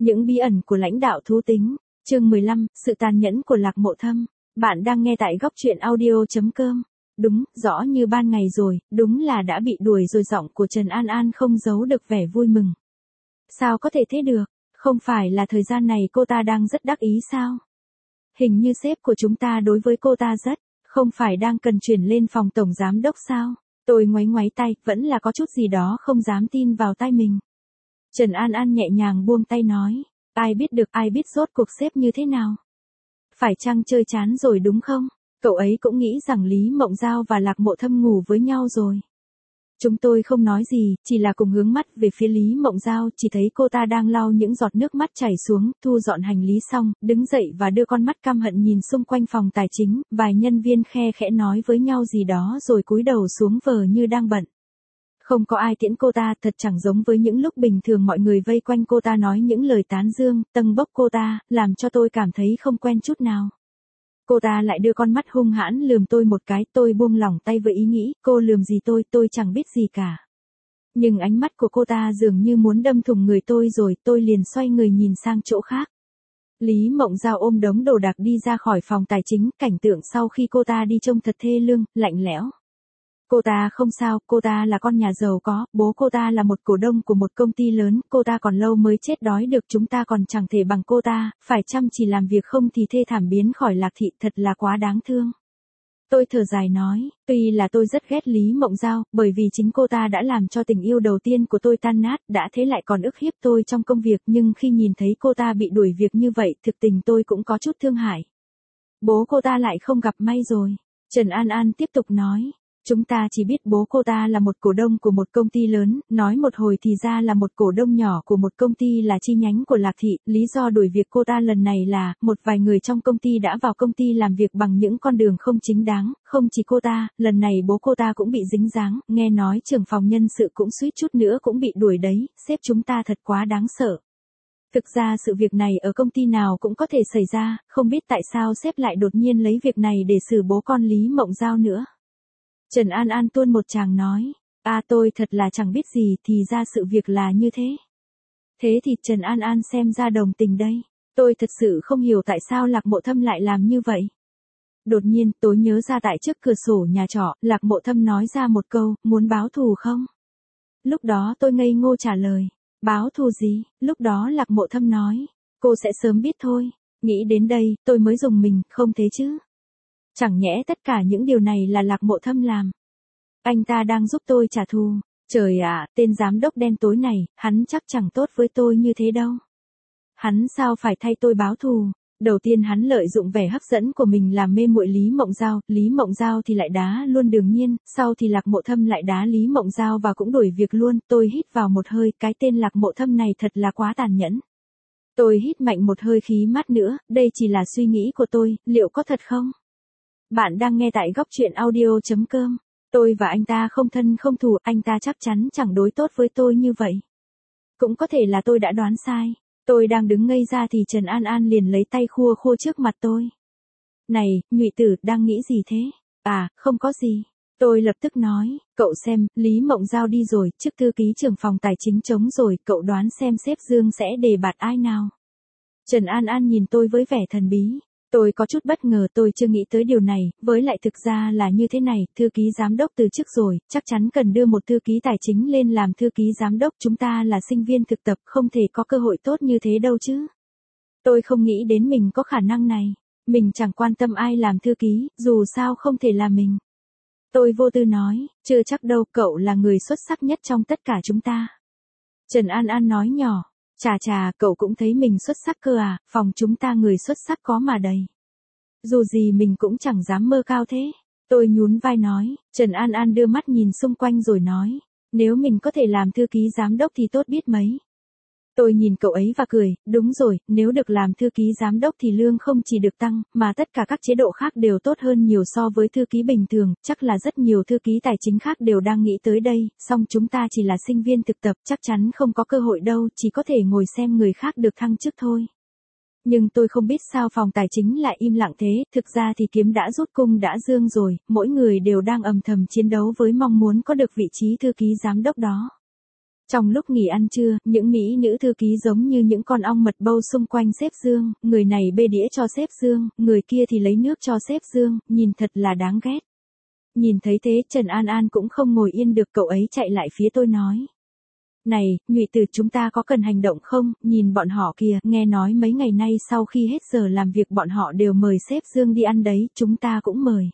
Những bí ẩn của lãnh đạo thú tính, chương 15, sự tàn nhẫn của Lạc Mộ Thâm. Bạn đang nghe tại góc truyện audio.com. Đúng, rõ như ban ngày rồi, đúng là đã bị đuổi rồi. Giọng của Trần An An không giấu được vẻ vui mừng. Sao có thể thế được, không phải là thời gian này cô ta đang rất đắc ý sao? Hình như sếp của chúng ta đối với cô ta rất, không phải đang cần chuyển lên phòng tổng giám đốc sao? Tôi ngoáy ngoáy tay, vẫn là có chút gì đó không dám tin vào tai mình. Trần An An nhẹ nhàng buông tay nói, ai biết rốt cuộc sếp như thế nào? Phải chăng chơi chán rồi đúng không? Cậu ấy cũng nghĩ rằng Lý Mộng Giao và Lạc Mộ Thâm ngủ với nhau rồi. Chúng tôi không nói gì, chỉ là cùng hướng mắt về phía Lý Mộng Giao, chỉ thấy cô ta đang lau những giọt nước mắt chảy xuống, thu dọn hành lý xong, đứng dậy và đưa con mắt căm hận nhìn xung quanh phòng tài chính, vài nhân viên khe khẽ nói với nhau gì đó rồi cúi đầu xuống vờ như đang bận. Không có ai tiễn cô ta, thật chẳng giống với những lúc bình thường mọi người vây quanh cô ta nói những lời tán dương, tâng bốc cô ta, làm cho tôi cảm thấy không quen chút nào. Cô ta lại đưa con mắt hung hãn lườm tôi một cái, tôi buông lỏng tay với ý nghĩ, cô lườm gì tôi chẳng biết gì cả. Nhưng ánh mắt của cô ta dường như muốn đâm thủng người tôi rồi, tôi liền xoay người nhìn sang chỗ khác. Lý Mộng Giao ôm đống đồ đạc đi ra khỏi phòng tài chính, cảnh tượng sau khi cô ta đi trông thật thê lương, lạnh lẽo. Cô ta không sao, cô ta là con nhà giàu có, bố cô ta là một cổ đông của một công ty lớn, cô ta còn lâu mới chết đói được, chúng ta còn chẳng thể bằng cô ta, phải chăm chỉ làm việc không thì thê thảm biến khỏi Lạc thị, thật là quá đáng thương. Tôi thở dài nói, tuy là tôi rất ghét Lý Mộng Giao, bởi vì chính cô ta đã làm cho tình yêu đầu tiên của tôi tan nát, đã thế lại còn ức hiếp tôi trong công việc, nhưng khi nhìn thấy cô ta bị đuổi việc như vậy, thực tình tôi cũng có chút thương hại. Bố cô ta lại không gặp may rồi. Trần An An tiếp tục nói. Chúng ta chỉ biết bố cô ta là một cổ đông của một công ty lớn, nói một hồi thì ra là một cổ đông nhỏ của một công ty là chi nhánh của Lạc thị, lý do đuổi việc cô ta lần này là, một vài người trong công ty đã vào công ty làm việc bằng những con đường không chính đáng, không chỉ cô ta, lần này bố cô ta cũng bị dính dáng, nghe nói trưởng phòng nhân sự cũng suýt chút nữa cũng bị đuổi đấy, sếp chúng ta thật quá đáng sợ. Thực ra sự việc này ở công ty nào cũng có thể xảy ra, không biết tại sao sếp lại đột nhiên lấy việc này để xử bố con Lý Mộng Giao nữa. Trần An An tuôn một tràng nói, tôi thật là chẳng biết gì, thì ra sự việc là như thế. Thế thì Trần An An xem ra đồng tình đây, tôi thật sự không hiểu tại sao Lạc Mộ Thâm lại làm như vậy. Đột nhiên tôi nhớ ra tại trước cửa sổ nhà trọ, Lạc Mộ Thâm nói ra một câu, muốn báo thù không? Lúc đó tôi ngây ngô trả lời, báo thù gì? Lúc đó Lạc Mộ Thâm nói, cô sẽ sớm biết thôi. Nghĩ đến đây, tôi mới rùng mình, không thế chứ? Chẳng nhẽ tất cả những điều này là Lạc Mộ Thâm làm. Anh ta đang giúp tôi trả thù. Trời ạ, tên giám đốc đen tối này, hắn chắc chẳng tốt với tôi như thế đâu. Hắn sao phải thay tôi báo thù? Đầu tiên hắn lợi dụng vẻ hấp dẫn của mình làm mê muội Lý Mộng Giao thì lại đá luôn Đường Nhiên, sau thì Lạc Mộ Thâm lại đá Lý Mộng Giao và cũng đuổi việc luôn. Tôi hít vào một hơi, cái tên Lạc Mộ Thâm này thật là quá tàn nhẫn. Tôi hít mạnh một hơi khí mát nữa, đây chỉ là suy nghĩ của tôi, liệu có thật không? Bạn đang nghe tại góc truyện audio.com. Tôi và anh ta không thân không thù, anh ta chắc chắn chẳng đối tốt với tôi như vậy. Cũng có thể là tôi đã đoán sai. Tôi đang đứng ngây ra thì Trần An An liền lấy tay khua khua trước mặt tôi. Này, Nhụy Tử, đang nghĩ gì thế? Không có gì. Tôi lập tức nói, cậu xem, Lý Mộng Giao đi rồi, chức thư ký trưởng phòng tài chính trống rồi, cậu đoán xem sếp Dương sẽ đề bạt ai nào? Trần An An nhìn tôi với vẻ thần bí. Tôi có chút bất ngờ, tôi chưa nghĩ tới điều này, với lại thực ra là như thế này, thư ký giám đốc từ chức rồi, chắc chắn cần đưa một thư ký tài chính lên làm thư ký giám đốc, chúng ta là sinh viên thực tập, không thể có cơ hội tốt như thế đâu chứ. Tôi không nghĩ đến mình có khả năng này, mình chẳng quan tâm ai làm thư ký, dù sao không thể là mình. Tôi vô tư nói, chưa chắc đâu, cậu là người xuất sắc nhất trong tất cả chúng ta. Trần An An nói nhỏ. Chà, cậu cũng thấy mình xuất sắc cơ à, phòng chúng ta người xuất sắc có mà đầy. Dù gì mình cũng chẳng dám mơ cao thế. Tôi nhún vai nói, Trần An An đưa mắt nhìn xung quanh rồi nói, nếu mình có thể làm thư ký giám đốc thì tốt biết mấy. Tôi nhìn cậu ấy và cười, đúng rồi, nếu được làm thư ký giám đốc thì lương không chỉ được tăng, mà tất cả các chế độ khác đều tốt hơn nhiều so với thư ký bình thường, chắc là rất nhiều thư ký tài chính khác đều đang nghĩ tới đây, song chúng ta chỉ là sinh viên thực tập, chắc chắn không có cơ hội đâu, chỉ có thể ngồi xem người khác được thăng chức thôi. Nhưng tôi không biết sao phòng tài chính lại im lặng thế, thực ra thì kiếm đã rút cung đã dương rồi, mỗi người đều đang âm thầm chiến đấu với mong muốn có được vị trí thư ký giám đốc đó. Trong lúc nghỉ ăn trưa, những mỹ nữ thư ký giống như những con ong mật bâu xung quanh sếp Dương, người này bê đĩa cho sếp Dương, người kia thì lấy nước cho sếp Dương, nhìn thật là đáng ghét. Nhìn thấy thế, Trần An An cũng không ngồi yên được, cậu ấy chạy lại phía tôi nói. Này, Nhụy Từ, chúng ta có cần hành động không, nhìn bọn họ kìa, nghe nói mấy ngày nay sau khi hết giờ làm việc bọn họ đều mời sếp Dương đi ăn đấy, chúng ta cũng mời.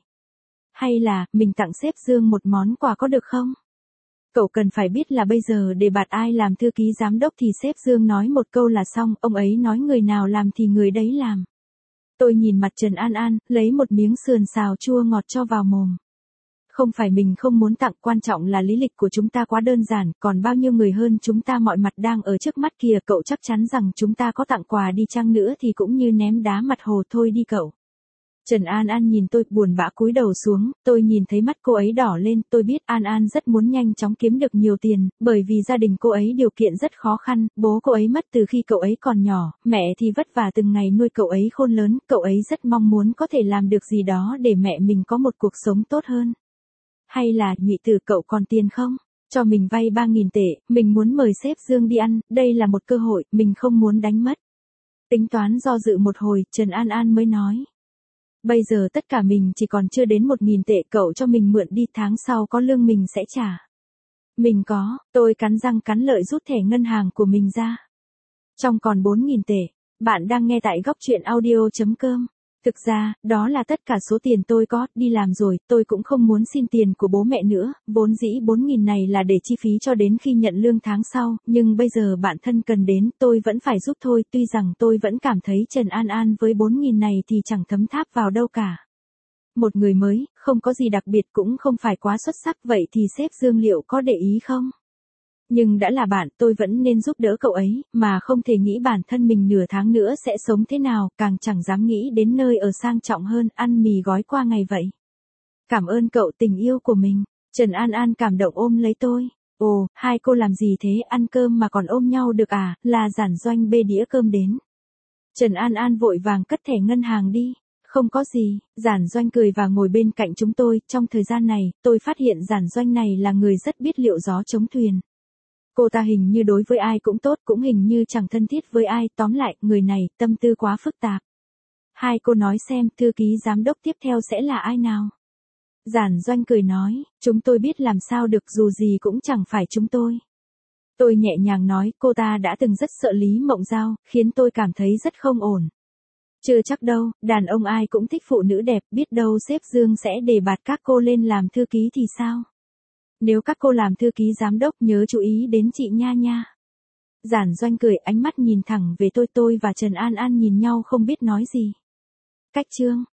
Hay là, mình tặng sếp Dương một món quà có được không? Cậu cần phải biết là bây giờ để bạt ai làm thư ký giám đốc thì sếp Dương nói một câu là xong, ông ấy nói người nào làm thì người đấy làm. Tôi nhìn mặt Trần An An, lấy một miếng sườn xào chua ngọt cho vào mồm. Không phải mình không muốn tặng, quan trọng là lý lịch của chúng ta quá đơn giản, còn bao nhiêu người hơn chúng ta mọi mặt đang ở trước mắt kìa, cậu chắc chắn rằng chúng ta có tặng quà đi chăng nữa thì cũng như ném đá mặt hồ thôi đi cậu. Trần An An nhìn tôi, buồn bã cúi đầu xuống, tôi nhìn thấy mắt cô ấy đỏ lên, tôi biết An An rất muốn nhanh chóng kiếm được nhiều tiền, bởi vì gia đình cô ấy điều kiện rất khó khăn, bố cô ấy mất từ khi cậu ấy còn nhỏ, mẹ thì vất vả từng ngày nuôi cậu ấy khôn lớn, cậu ấy rất mong muốn có thể làm được gì đó để mẹ mình có một cuộc sống tốt hơn. Hay là, Nhụy Từ, cậu còn tiền không? Cho mình vay 3.000 tệ, mình muốn mời sếp Dương đi ăn, đây là một cơ hội, mình không muốn đánh mất. Tính toán do dự một hồi, Trần An An mới nói. Bây giờ tất cả mình chỉ còn chưa đến 1.000 tệ, cậu cho mình mượn đi, tháng sau có lương mình sẽ trả. Mình có, tôi cắn răng cắn lợi rút thẻ ngân hàng của mình ra. Trong còn 4.000 tệ, bạn đang nghe tại góc truyện audio.com. Thực ra, đó là tất cả số tiền tôi có, đi làm rồi, tôi cũng không muốn xin tiền của bố mẹ nữa, vốn dĩ 4.000 này là để chi phí cho đến khi nhận lương tháng sau, nhưng bây giờ bạn thân cần đến, tôi vẫn phải giúp thôi, tuy rằng tôi vẫn cảm thấy Trần An An với 4.000 này thì chẳng thấm tháp vào đâu cả. Một người mới, không có gì đặc biệt cũng không phải quá xuất sắc, vậy thì sếp Dương liệu có để ý không? Nhưng đã là bạn, tôi vẫn nên giúp đỡ cậu ấy, mà không thể nghĩ bản thân mình nửa tháng nữa sẽ sống thế nào, càng chẳng dám nghĩ đến nơi ở sang trọng hơn, ăn mì gói qua ngày vậy. Cảm ơn cậu, tình yêu của mình. Trần An An cảm động ôm lấy tôi. Ồ, hai cô làm gì thế, ăn cơm mà còn ôm nhau được à, là Giản Doanh bê đĩa cơm đến. Trần An An vội vàng cất thẻ ngân hàng đi. Không có gì, Giản Doanh cười và ngồi bên cạnh chúng tôi, trong thời gian này, tôi phát hiện Giản Doanh này là người rất biết liệu gió chống thuyền. Cô ta hình như đối với ai cũng tốt, cũng hình như chẳng thân thiết với ai, tóm lại, người này, tâm tư quá phức tạp. Hai cô nói xem, thư ký giám đốc tiếp theo sẽ là ai nào? Giản Doanh cười nói, chúng tôi biết làm sao được, dù gì cũng chẳng phải chúng tôi. Tôi nhẹ nhàng nói, cô ta đã từng rất sợ Lý Mộng Giao, khiến tôi cảm thấy rất không ổn. Chưa chắc đâu, đàn ông ai cũng thích phụ nữ đẹp, biết đâu sếp Dương sẽ đề bạt các cô lên làm thư ký thì sao? Nếu các cô làm thư ký giám đốc nhớ chú ý đến chị nha nha. Giản Doanh cười, ánh mắt nhìn thẳng về tôi và Trần An An nhìn nhau không biết nói gì. Cách chương